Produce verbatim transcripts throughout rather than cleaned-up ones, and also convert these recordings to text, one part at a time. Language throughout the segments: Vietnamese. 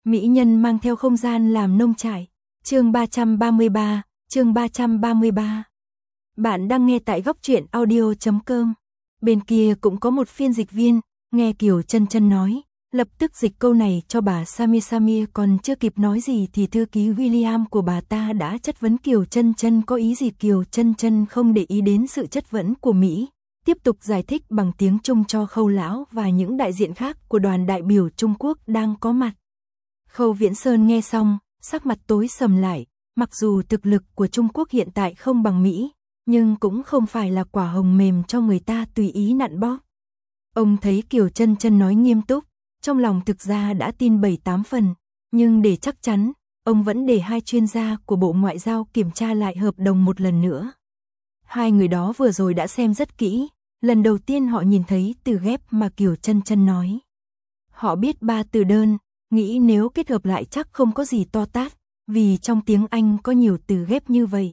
Mỹ nhân mang theo không gian làm nông trại. Chương ba trăm ba mươi ba, chương ba trăm ba mươi ba. Bạn đang nghe tại góc truyện audio chấm com. Bên kia cũng có một phiên dịch viên, nghe Kiều Chân Chân nói, lập tức dịch câu này cho bà Samia. Samia còn chưa kịp nói gì thì thư ký William của bà ta đã chất vấn Kiều Chân Chân có ý gì. Kiều Chân Chân không để ý đến sự chất vấn của Mỹ, tiếp tục giải thích bằng tiếng Trung cho Khâu lão và những đại diện khác của đoàn đại biểu Trung Quốc đang có mặt. Khâu Viễn Sơn nghe xong, sắc mặt tối sầm lại, mặc dù thực lực của Trung Quốc hiện tại không bằng Mỹ, nhưng cũng không phải là quả hồng mềm cho người ta tùy ý nặn bóp. Ông thấy Kiều Chân Chân nói nghiêm túc, trong lòng thực ra đã tin bảy tám phần, nhưng để chắc chắn, ông vẫn để hai chuyên gia của Bộ Ngoại giao kiểm tra lại hợp đồng một lần nữa. Hai người đó vừa rồi đã xem rất kỹ, lần đầu tiên họ nhìn thấy từ ghép mà Kiều Chân Chân nói. Họ biết ba từ đơn, nghĩ nếu kết hợp lại chắc không có gì to tát, vì trong tiếng Anh có nhiều từ ghép như vậy.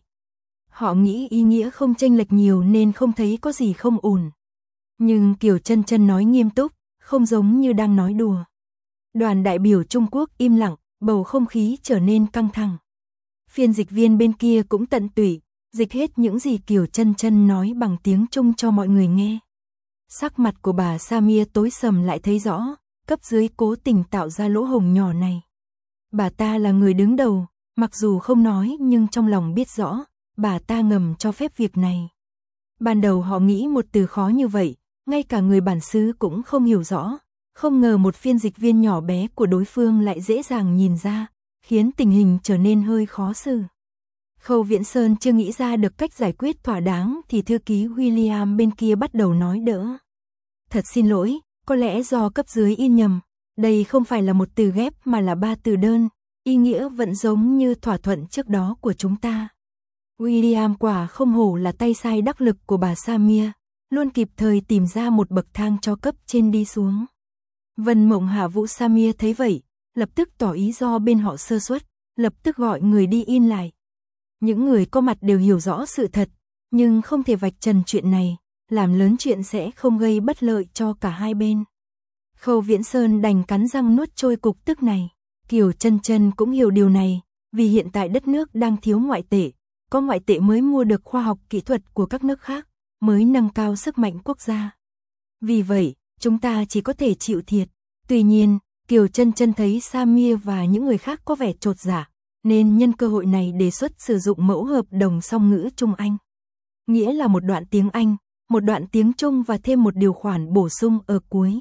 Họ nghĩ ý nghĩa không chênh lệch nhiều nên không thấy có gì không ổn. Nhưng Kiều Chân Chân nói nghiêm túc, không giống như đang nói đùa. Đoàn đại biểu Trung Quốc im lặng, bầu không khí trở nên căng thẳng. Phiên dịch viên bên kia cũng tận tụy, dịch hết những gì Kiều Chân Chân nói bằng tiếng Trung cho mọi người nghe. Sắc mặt của bà Samia tối sầm lại thấy rõ, cấp dưới cố tình tạo ra lỗ hổng nhỏ này. Bà ta là người đứng đầu, mặc dù không nói nhưng trong lòng biết rõ, bà ta ngầm cho phép việc này. Ban đầu họ nghĩ một từ khó như vậy, ngay cả người bản xứ cũng không hiểu rõ, không ngờ một phiên dịch viên nhỏ bé của đối phương lại dễ dàng nhìn ra, khiến tình hình trở nên hơi khó xử. Khâu Viễn Sơn chưa nghĩ ra được cách giải quyết thỏa đáng thì thư ký William bên kia bắt đầu nói đỡ. Thật xin lỗi, có lẽ do cấp dưới in nhầm, đây không phải là một từ ghép mà là ba từ đơn, ý nghĩa vẫn giống như thỏa thuận trước đó của chúng ta. William quả không hổ là tay sai đắc lực của bà Samia, luôn kịp thời tìm ra một bậc thang cho cấp trên đi xuống. Vân Mộng Hạ Vũ Samia thấy vậy, lập tức tỏ ý do bên họ sơ suất, lập tức gọi người đi in lại. Những người có mặt đều hiểu rõ sự thật, nhưng không thể vạch trần chuyện này, làm lớn chuyện sẽ không gây bất lợi cho cả hai bên. Khâu Viễn Sơn đành cắn răng nuốt trôi cục tức này. Kiều Chân Chân cũng hiểu điều này, vì hiện tại đất nước đang thiếu ngoại tệ, có ngoại tệ mới mua được khoa học kỹ thuật của các nước khác, mới nâng cao sức mạnh quốc gia. Vì vậy, chúng ta chỉ có thể chịu thiệt. Tuy nhiên, Kiều Chân Chân thấy Samia và những người khác có vẻ chột dạ, nên nhân cơ hội này đề xuất sử dụng mẫu hợp đồng song ngữ Trung Anh. Nghĩa là một đoạn tiếng Anh, một đoạn tiếng Trung và thêm một điều khoản bổ sung ở cuối.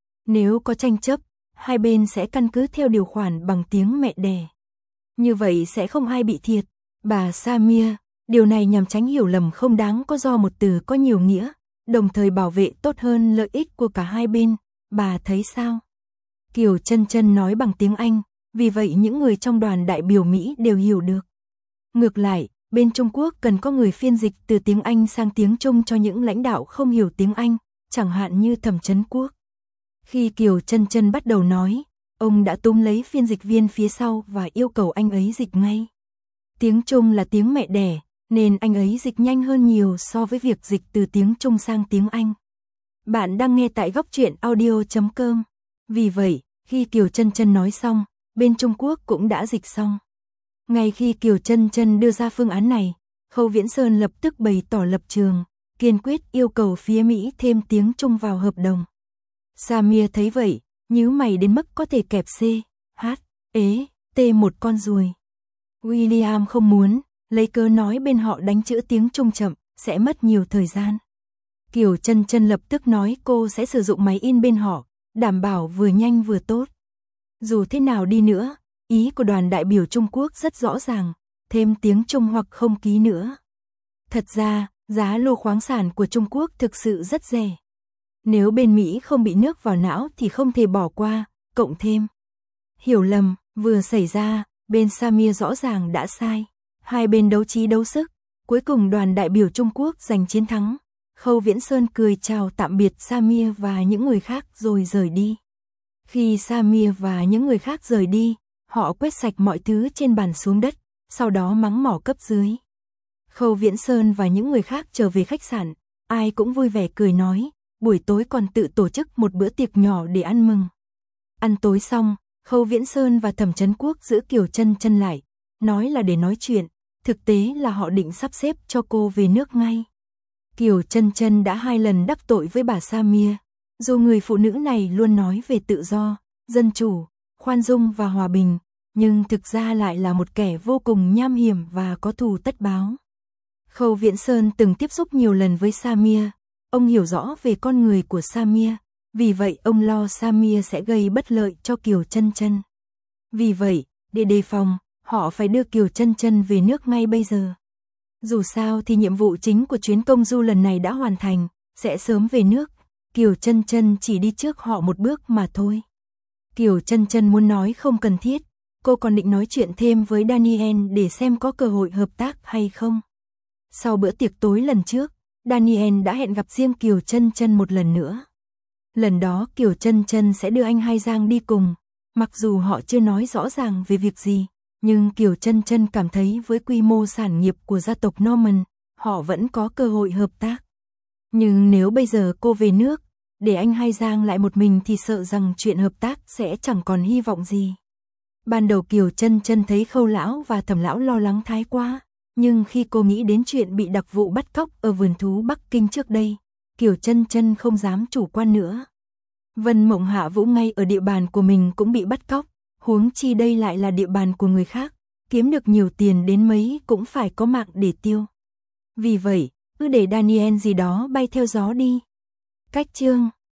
Nếu có tranh chấp, hai bên sẽ căn cứ theo điều khoản bằng tiếng mẹ đẻ. Như vậy sẽ không ai bị thiệt. Bà Samia, điều này nhằm tránh hiểu lầm không đáng có do một từ có nhiều nghĩa, đồng thời bảo vệ tốt hơn lợi ích của cả hai bên. Bà thấy sao? Kiều Chân Chân nói bằng tiếng Anh, vì vậy những người trong đoàn đại biểu Mỹ đều hiểu được. Ngược lại, bên Trung Quốc cần có người phiên dịch từ tiếng Anh sang tiếng Trung cho những lãnh đạo không hiểu tiếng Anh, chẳng hạn như Thẩm Chấn Quốc. Khi Kiều Chân Chân bắt đầu nói, ông đã túm lấy phiên dịch viên phía sau và yêu cầu anh ấy dịch ngay. Tiếng Trung là tiếng mẹ đẻ, nên anh ấy dịch nhanh hơn nhiều so với việc dịch từ tiếng Trung sang tiếng Anh. Bạn đang nghe tại góc truyện audio chấm com. Vì vậy, khi Kiều Chân Chân nói xong, bên Trung Quốc cũng đã dịch xong. Ngay khi Kiều Chân Chân đưa ra phương án này, Khâu Viễn Sơn lập tức bày tỏ lập trường, kiên quyết yêu cầu phía Mỹ thêm tiếng Trung vào hợp đồng. Samia thấy vậy, nhíu mày đến mức có thể kẹp C, H, ế, T một con ruồi. William không muốn, lấy cớ nói bên họ đánh chữ tiếng Trung chậm, sẽ mất nhiều thời gian. Kiều Chân Chân lập tức nói cô sẽ sử dụng máy in bên họ, đảm bảo vừa nhanh vừa tốt. Dù thế nào đi nữa, ý của đoàn đại biểu Trung Quốc rất rõ ràng, thêm tiếng Trung hoặc không ký nữa. Thật ra, giá lô khoáng sản của Trung Quốc thực sự rất rẻ. Nếu bên Mỹ không bị nước vào não thì không thể bỏ qua, cộng thêm. Hiểu lầm, vừa xảy ra, bên Samia rõ ràng đã sai. Hai bên đấu trí đấu sức, cuối cùng đoàn đại biểu Trung Quốc giành chiến thắng. Khâu Viễn Sơn cười chào tạm biệt Samia và những người khác rồi rời đi. Khi Samia và những người khác rời đi, họ quét sạch mọi thứ trên bàn xuống đất, sau đó mắng mỏ cấp dưới. Khâu Viễn Sơn và những người khác trở về khách sạn, ai cũng vui vẻ cười nói, buổi tối còn tự tổ chức một bữa tiệc nhỏ để ăn mừng. Ăn tối xong, Khâu Viễn Sơn và Thẩm Chấn Quốc giữ Kiều Chân Chân lại, nói là để nói chuyện, thực tế là họ định sắp xếp cho cô về nước ngay. Kiều Chân Chân đã hai lần đắc tội với bà Samia, dù người phụ nữ này luôn nói về tự do, dân chủ, khoan dung và hòa bình, nhưng thực ra lại là một kẻ vô cùng nham hiểm và có thù tất báo. Khâu Viễn Sơn từng tiếp xúc nhiều lần với Samia, ông hiểu rõ về con người của Samia, vì vậy ông lo Samia sẽ gây bất lợi cho Kiều Chân Chân. Vì vậy, để đề phòng, họ phải đưa Kiều Chân Chân về nước ngay bây giờ. Dù sao thì nhiệm vụ chính của chuyến công du lần này đã hoàn thành, sẽ sớm về nước, Kiều Chân Chân chỉ đi trước họ một bước mà thôi. Kiều Chân Chân muốn nói không cần thiết, cô còn định nói chuyện thêm với Daniel để xem có cơ hội hợp tác hay không. Sau bữa tiệc tối lần trước, Daniel đã hẹn gặp riêng Kiều Chân Chân một lần nữa. Lần đó Kiều Chân Chân sẽ đưa anh Hai Giang đi cùng, mặc dù họ chưa nói rõ ràng về việc gì, nhưng Kiều Chân Chân cảm thấy với quy mô sản nghiệp của gia tộc Norman, họ vẫn có cơ hội hợp tác. Nhưng nếu bây giờ cô về nước, để anh Hai Giang lại một mình thì sợ rằng chuyện hợp tác sẽ chẳng còn hy vọng gì. Ban đầu Kiều Chân Chân thấy Khâu lão và Thẩm lão lo lắng thái quá, nhưng khi cô nghĩ đến chuyện bị đặc vụ bắt cóc ở vườn thú Bắc Kinh trước đây, Kiều Chân Chân không dám chủ quan nữa. Vân Mộng Hạ Vũ ngay ở địa bàn của mình cũng bị bắt cóc, huống chi đây lại là địa bàn của người khác, kiếm được nhiều tiền đến mấy cũng phải có mạng để tiêu. Vì vậy, cứ để Daniel gì đó bay theo gió đi. Cách chương